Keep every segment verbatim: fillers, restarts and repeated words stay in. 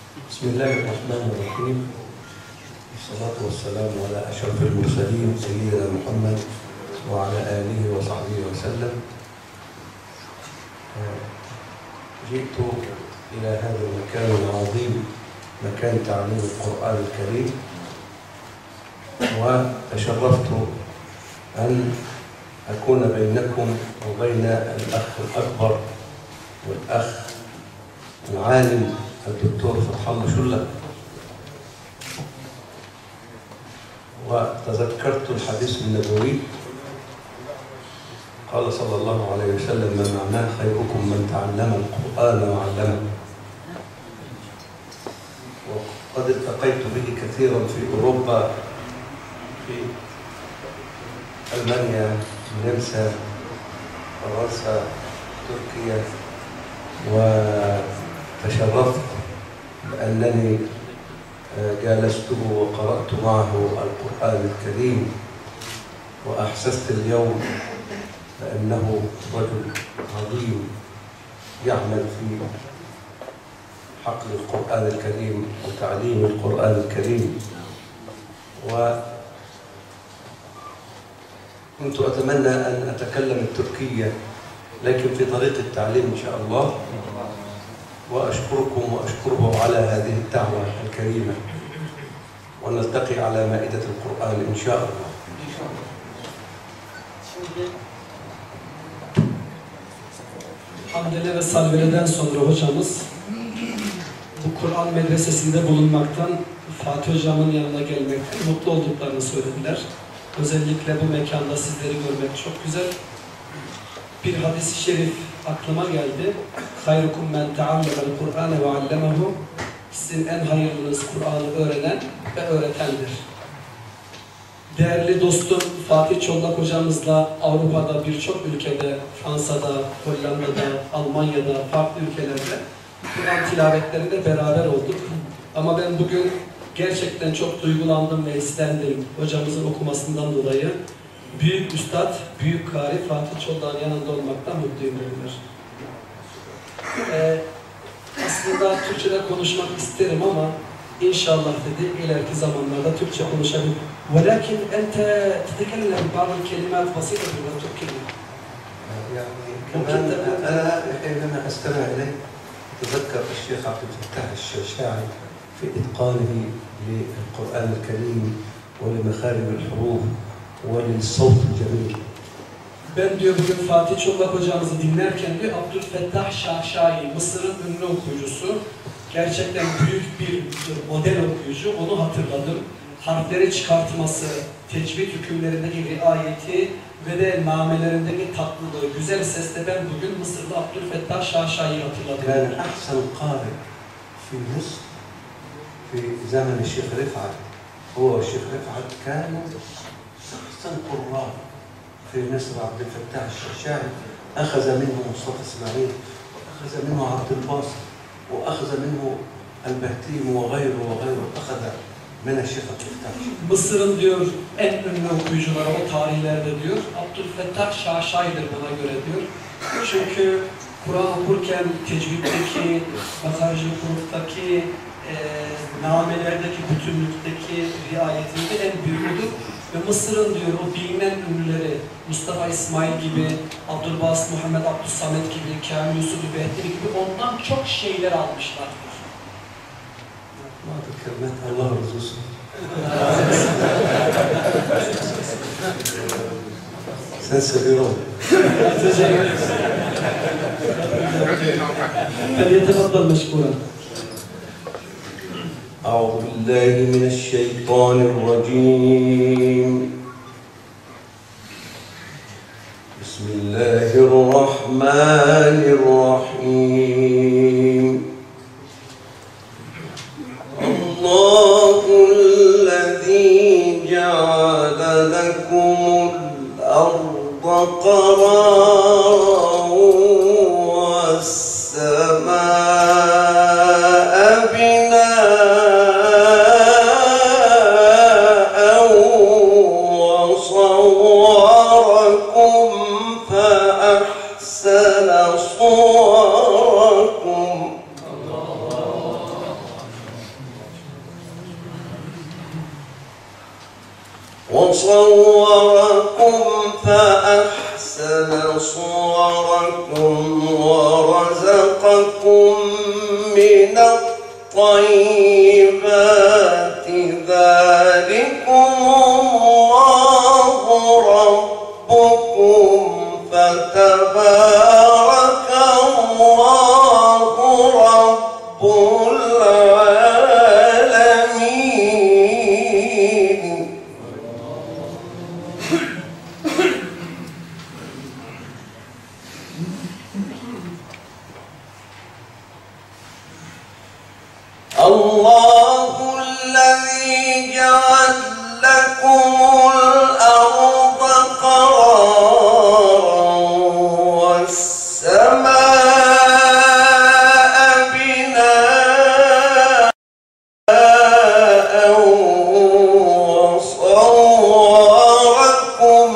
بسم الله الرحمن الرحيم. والصلاة والسلام على أشرف المرسلين سيدنا محمد وعلى آله وصحبه وسلم. جئت إلى هذا المكان العظيم، مكان تعليم القرآن الكريم، وتشرفت أن أكون بينكم وبين الأخ الأكبر والأخ العالم الدكتور فتح الله شلة. وتذكرت الحديث النبوي، قال صلى الله عليه وسلم: ما معناه خيركم من تعلم القرآن وعلمه. وقد التقيت به كثيرا في أوروبا، في ألمانيا، النمسا، فرنسا، تركيا، وتشرفت بأنني جالسته وقرأت معه القرآن الكريم، وأحسست اليوم بأنه رجل عظيم يعمل في حقل القرآن الكريم وتعليم القرآن الكريم. وكنت أتمنى أن أتكلم التركية، لكن في طريق التعليم إن شاء الله. وأشكركم وأشكره على هذه الدعوة الكريمة، ونلتقي على مائدة القرآن إن شاء الله. Hamdele ve salveleden sonra hocamız bu Kur'an medresesinde bulunmaktan, Fatih hocamın yanına gelmekten mutlu olduklarını söylediler. Özellikle bu mekanda sizleri görmek çok güzel. Bir hadis-i şerif aklıma geldi. Hayrukum men teallemel Kur'ane ve allemehu. Sizin en hayırlınız Kur'an'ı öğrenen ve öğretendir. Değerli dostum Fatih Çollak hocamızla Avrupa'da birçok ülkede, Fransa'da, Hollanda'da, Almanya'da, farklı ülkelerde Kur'an tilavetlerinde beraber olduk. Ama ben bugün gerçekten çok duygulandım ve hislendim hocamızın okumasından dolayı. Büyük Üstad, Büyük Kari Fatih Çollak'ın yanında olmaktan mutluyum dediler. Ee, aslında Türkçe'de konuşmak isterim ama İnşallah dedi, ileriki zamanlarda Türkçe konuşabilir. ولكن أنت تتكلم بعض الكلمات بسيطة بالتركية. يعني كمان أنا حينما أستمع إليه أتذكر الشيخ عبد الفتاح الشاشاعي في إتقانه للقرآن الكريم ولمخارج الحروف وللصوت الجميل. Ben diyor bugün Fatih Çollak hocamızı dinlerken diyor Abdülfettah Şaşai, Mısır'ın ünlü okuyucusu, gerçekten büyük bir model okuyucu, onu hatırladım. Harfleri çıkartması, tecvid hükümlerindeki riayeti ve de namelerindeki tatlılığı, güzel sesle ben bugün Mısır'da Abdülfettah Şaşai'yi hatırladım. كان أحسن قارئ في مصر في زمن الشيخ رفعت، هو والشيخ رفعت كانوا أحسن قراء في مصر. عبد الفتاح الشاشاعي أخذ منه مصطفى إسماعيل، وأخذ منه عبد الباسط، وأخذ منه البهتيم وغيره وغيره، أخذ من الشيخ عبد الفتاح. Mısır'ın diyor en ünlü okuyucuları o tarihlerde diyor Abdülfettah Şaşai'dir buna göre diyor. Çünkü Kur'an okurken tecviddeki, makarjı huruftaki, e, namelerdeki bütünlükteki riayetinde en büyüğüdür. Ve Mısır'ın diyor o bilinen ünlüleri Mustafa İsmail gibi, Abdülbasit Muhammed Abdüssamet gibi, Kamil Yusuf Behti gibi ondan çok şeyler almışlardır. Allah razı olsun. Sen seviyorum. فليتفضل مشكورا. أعوذ بالله من الشيطان الرجيم. بسم الله الرحمن الرحيم. الله الذي جعل لكم الأرض قرارا والسماء بناء وصوركم فأحسن صوركم وصوركم فأحسن صوركم ورزقكم من الطيبات ذلكم الله ربكم فتبارك الله رب العالمين. الله الذي جعل لكم الأرض قرارا والسماء بناء وصوركم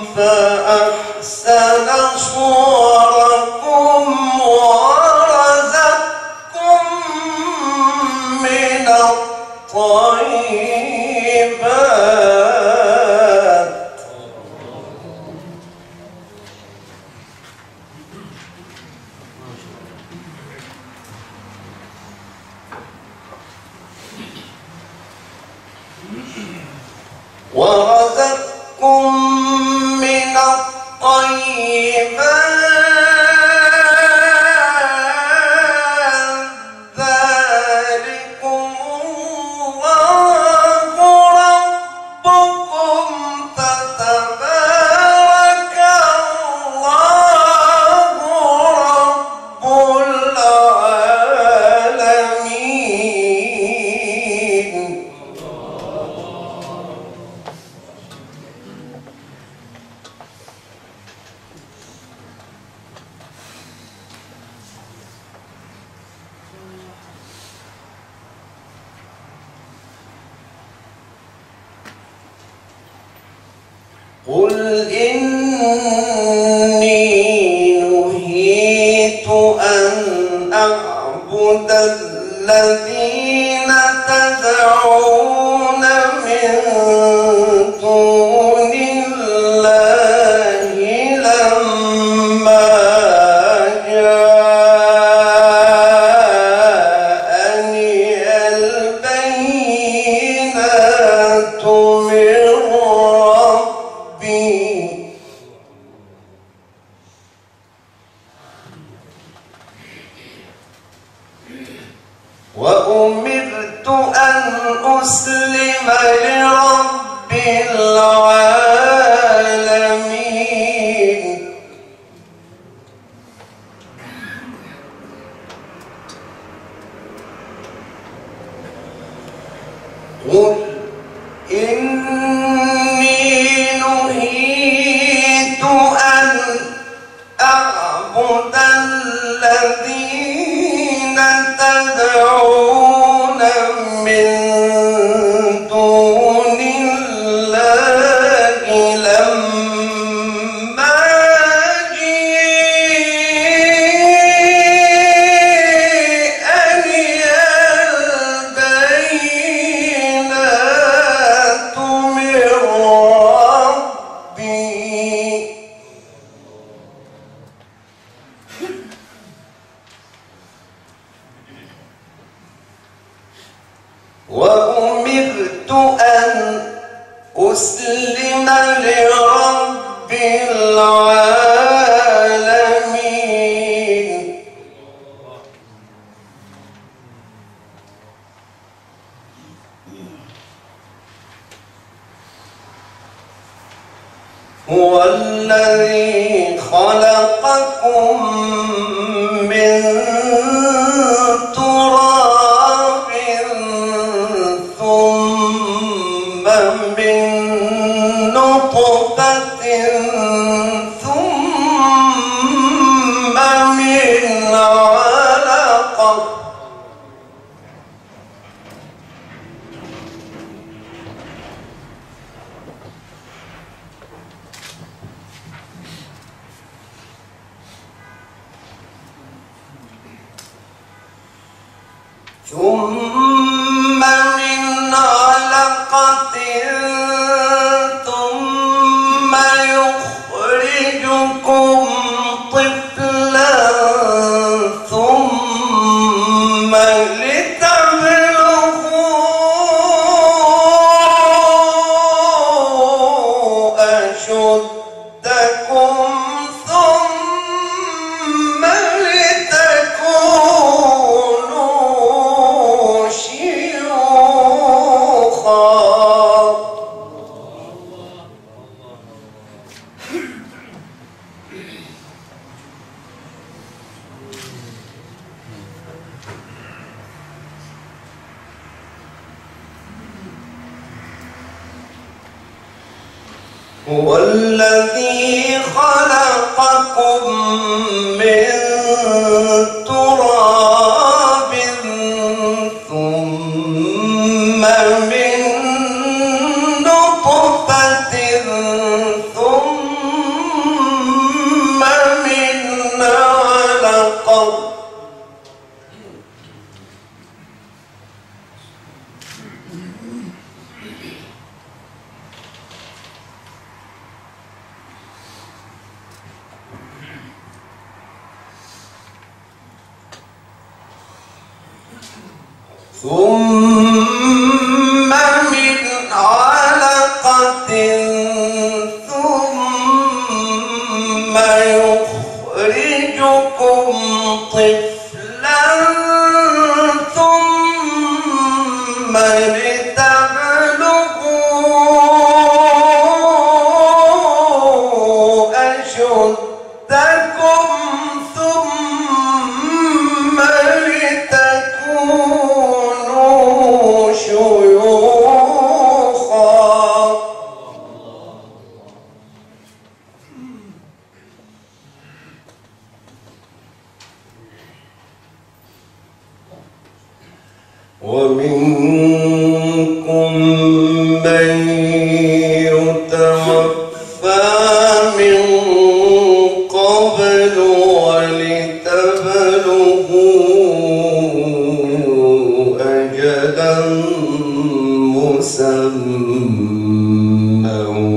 فأحسن صوركم ورزقكم من الطيبات. ورزقكم من الطيبات ذلكم الله ربكم فتبارك الله رب العالمين. قل إني نهيت أن أعبد الذين تدعون من دون الله لما جاءني البينات من وأمرت أن أسلم لرب العالمين. قل إني نهيت أن أعبد الذين تدعون من دون الله لما جاءني البينات من ربي. وأمرت أن أسلم لرب العالمين. هو الذي خلقكم من تراب ثم من نطفة ثم من علقة ثم من علقة لتبلغوا أشدكم ثم لتكونوا شيوخا. هو الذي خلقكم من تراب ثم من نطفة ثم من علقة ثم من علقة ثم يخرجكم طفلا ثم لتبلغوا أشدكم ثم لتكونوا شيوخا. ومنكم من يتوفى من قبل ولتبلغوا أجلا مسمى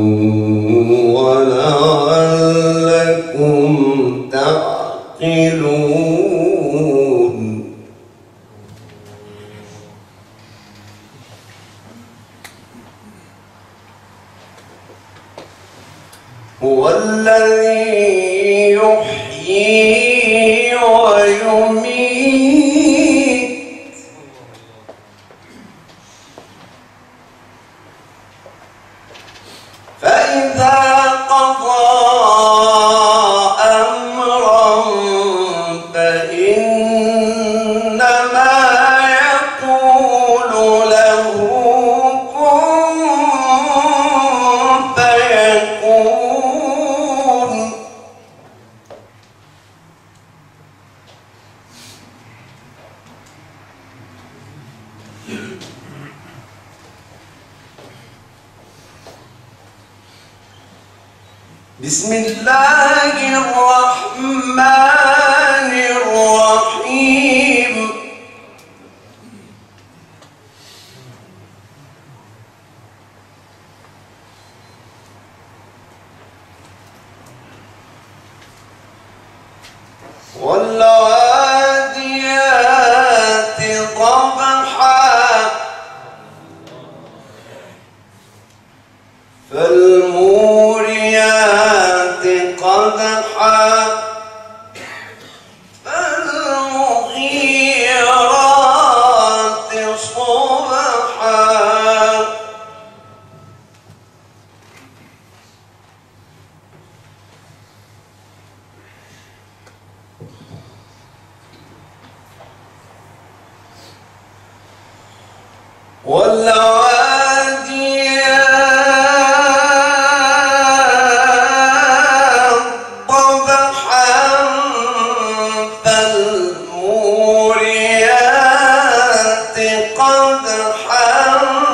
ولعلكم تعقلون. هو الذي يحيي ويميت فإذا قضى أمرا فإنما يقول له كن فيكون. بسم الله الرحمن الرحيم. والعاديات ضبحا فالموريات قدحا فالمغيرات صبحا والعاديات ضبحا فالموريات قدحا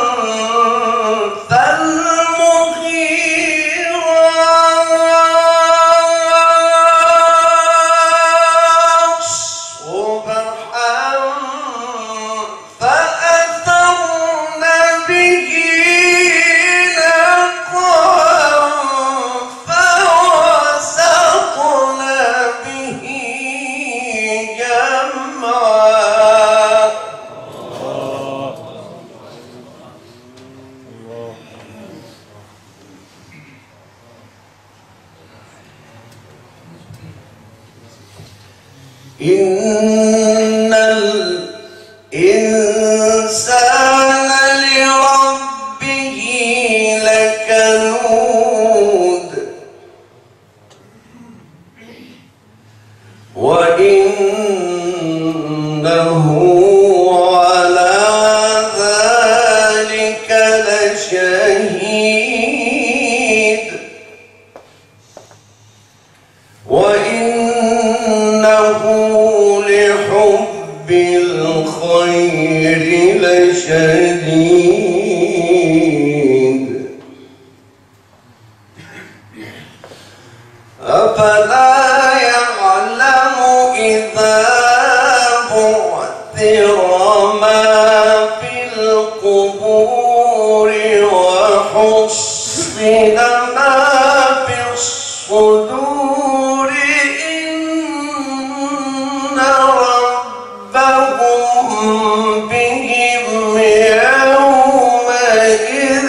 فالمغيرات صبحا فأثرن به نقعا فوسطن به جمعا إنسان لربه لكنود وإنه على ذلك لشهيد وإنه لحب الخير لشديد أفلا يعلم إذا بعثر ما في القبور وحصل ما في الصدور إن ربهم بهم يومئذ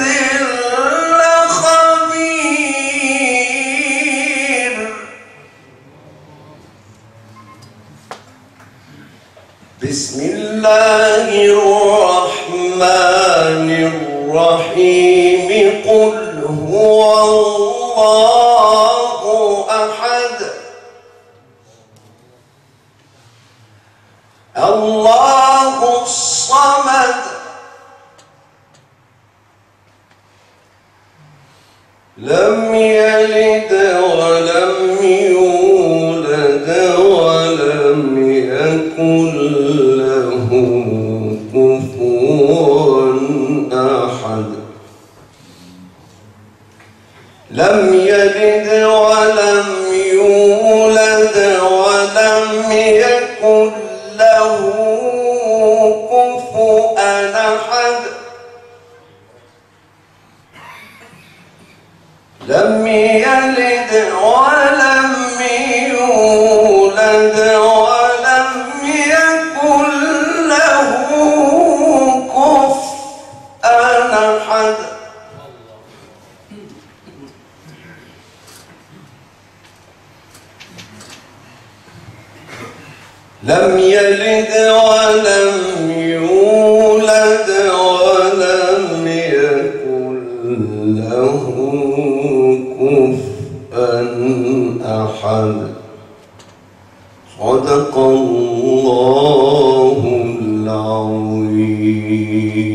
لخبير. بسم الله الرحمن الرحيم. قل هو الله أحد الله الصمد لم يلد ولم يولد ولم يكن له كفوا أحد. لم يلد ولم يولد ولم يكن له كفوا أحد. لم يلد ولم يولد ولم يكن له كفوا أحد. لم يلد ولم يولد ولم يكن له كفوا أحد. صدق الله العظيم.